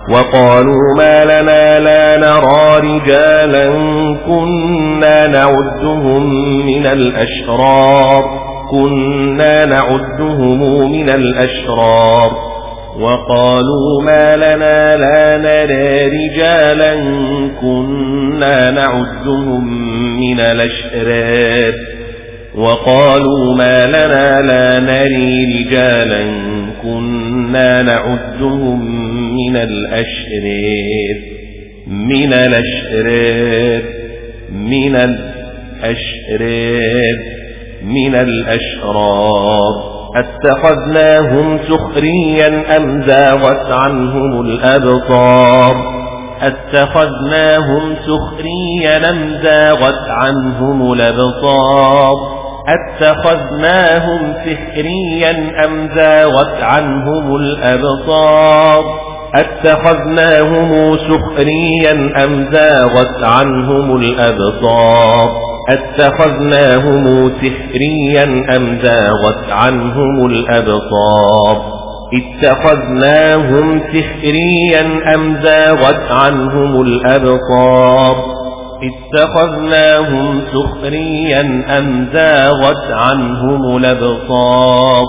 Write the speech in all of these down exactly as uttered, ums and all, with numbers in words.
وقالوا ما لنا لا نرى رجالا كنا نعدهم من الأشرار كنا نعدهم من الأشرار وقالوا ما لنا لا نرى رجالا كنا نعدهم من الأشرار وقالوا ما لنا لا نرى رجالا كنا نعدهم من الأشرار من الأشرار من الأشرار من الأشرار اتخذناهم سخريا أم زاغت عنهم الأبصار اتخذناهم سخريا أم زاغت عنهم الأبصار اتخذناهم سخريا أم زاغت عنهم الأبصار اتخذناهم سخريا أم زاغت عنهم الأبصار اتخذناهم سخريا أم زاغت عنهم الأبصار اتخذناهم سخريا أم زاغت عنهم الأبصار اتخذناهم سخريا أم زاغت عنهم الأبصار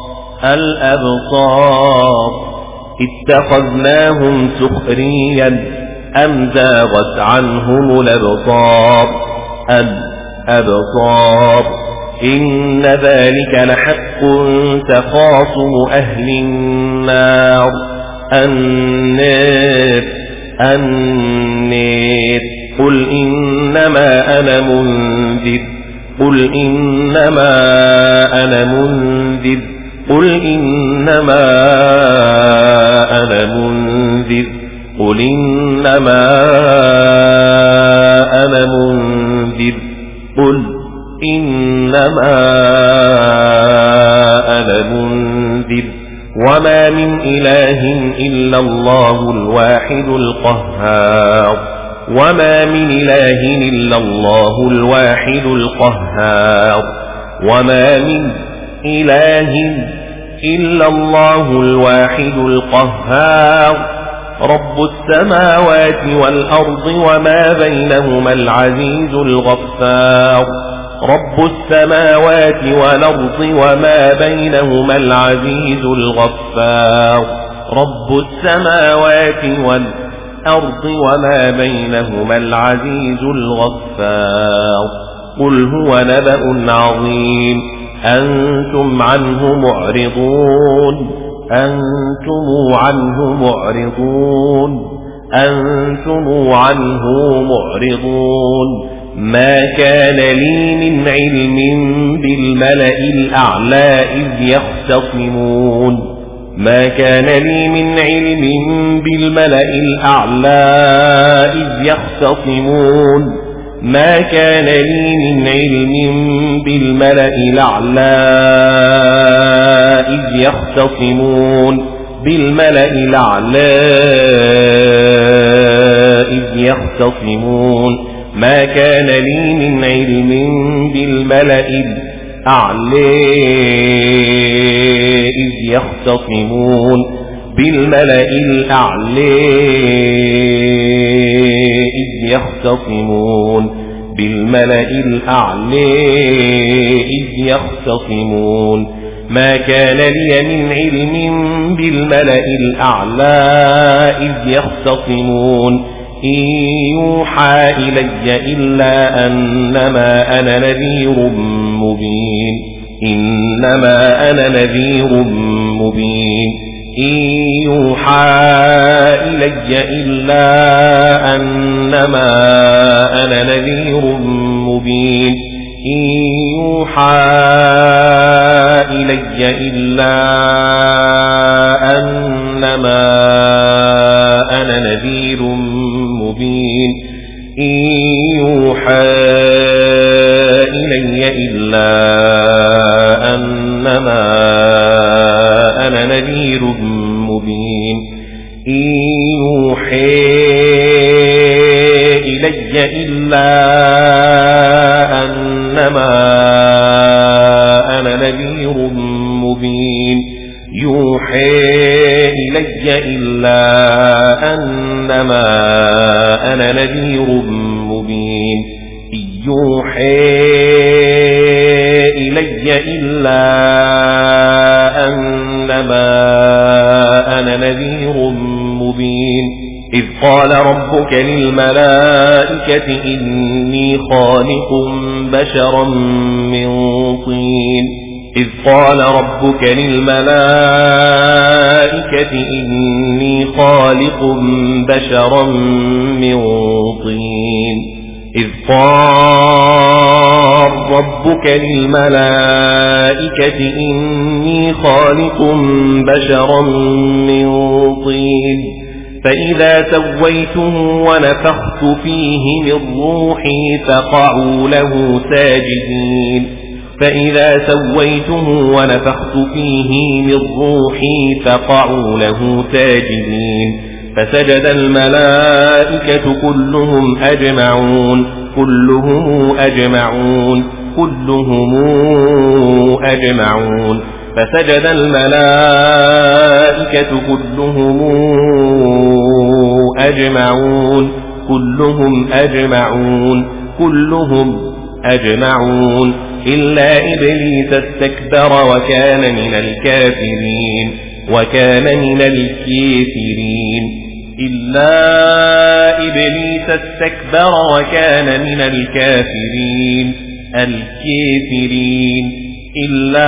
الأبصار اتخذناهم سخريا أم زاغت عنهم الأبصار الأبصار إن ذلك لحق تخاصم أهل النار النار النار قل إنما أنا منذر قل إنما أنا منذر قل إنما أنا منذر قل إنما أنا منذر قل إنما أنا منذر وما من إله إلا الله الواحد القهار وما من إله إلا الله الواحد القهار وما من إله إلا الله الواحد القهار رب السماوات والأرض وما بينهما العزيز الغفار رب السماوات والأرض وما بينهما العزيز الغفار رب السماوات والأرض وما بينهما العزيز الغفار قل هو نبأ عظيم أنتم عنه معرضون أنتم عنه معرضون أنتم عنه معرضون ما كان لي من علم بالملأ الأعلى إذ يختصمون ما كان لي من علم بالملأ الأعلى إذ يختصمون ما كان لي من علم بالملأ الأعلى إذ يختصمون بالملأ الأعلى إذ يختصمون ما كان لي من علم بالملأ الأعلى إذ يختصمون بالملأ الأعلى إذ يختصمون بالملأ الأعلى إذ يختصمون ما كان لي من علم بالملأ الأعلى إذ يختصمون إن يوحى إلي إلا أنما أنا نذير مبين إنما أنا نذير مبين إن يوحى إلي إلا أنما أنا نذير مبين إن يوحى إلي إلا أنما أنا نذير مبين إن يوحى إلي إلا أنما أنا نذير مبين إن يوحى إلي إلا أنما أنا نذير مبين يوحى إلي إلا أنما أنا نذير مبين إن يوحي إلي إلا أنما أنا نذير مبين إذ قال ربك للملائكة إني خالق بشرا من طين إذ قال ربك للملائكة إني خالق بشرا من طين إذ قال ربك للملائكة إني خالق بشرا من طين فإذا سويته ونفخت فيه من روحي فقعوا له ساجدين فإذا سويته ونفخت فيه من روحي فقعوا له ساجدين فسجد الملائكة كلهم أجمعون كلهم أجمعون كلهم أجمعون فسجد الملائكة كلهم أجمعون كلهم أجمعون كلهم أجمعون إلا إبليس استكبر وكان من الكافرين وكان من الكافرين إلا إبليس استكبر وكان من الكافرين الكافرين إلا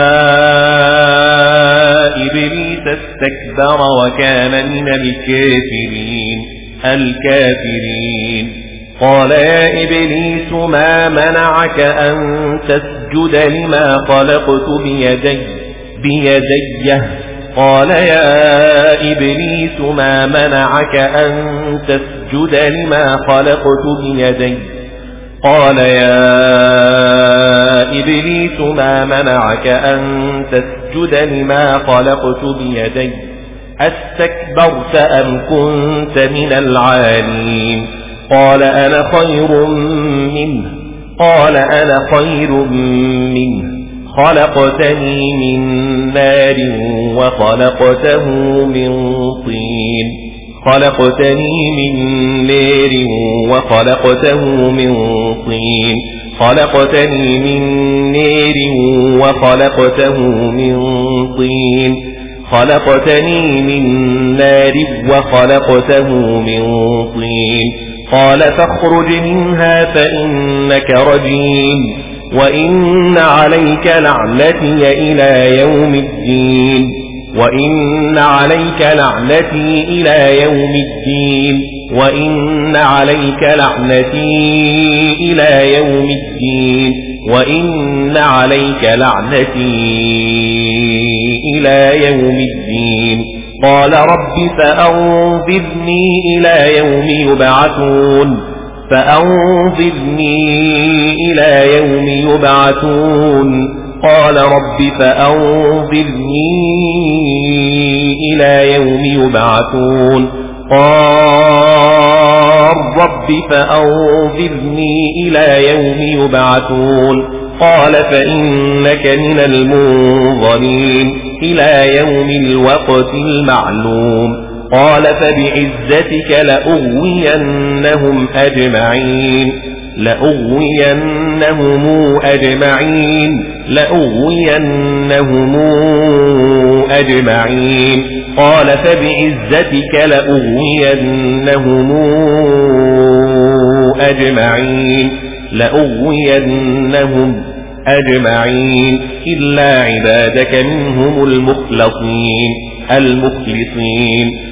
إبليس استكبر وكان من الكافرين الكافرين قال يا إبليس ما منعك أن تسجد لما خلقت بيدي بيدي قال يا إبليس ما منعك أن تسجد لما خلقت بيدي قال يا إبليس ما منعك أن تسجد لما خلقت بيدي أستكبرت أم كنت من العالين قال أنا خير منه قال أنا خير منه خلقتني من نار وخلقته من طين خلقتني من نار وخلقته من طين خلقتني من نار وخلقته من طين خلقتني من نار وخلقته من طين قال فاخرج منها فإنك رجيم وإن عليك لعنتي إلى يوم الدين وإن عليك لعنتي إلى يوم الدين وإن عليك لعنتي إلى يوم الدين وإن عليك لعنتي إلى يوم الدين قال رب فأنظرني إلى يوم يبعثون فأنظرني إلى يوم يبعثون قال رب فأنظرني إلى يوم يبعثون قال رب فأنظرني إلى يوم يبعثون قال فإنك من المنظرين إلى يوم الوقت المعلوم قال فبعزتك لأغوينهم أجمعين لأغوينهم أجمعين لأغوينهم أجمعين قال فبعزتك لأغوينهم أجمعين لأغوينهم أجمعين إلا عبادك منهم المخلصين المخلصين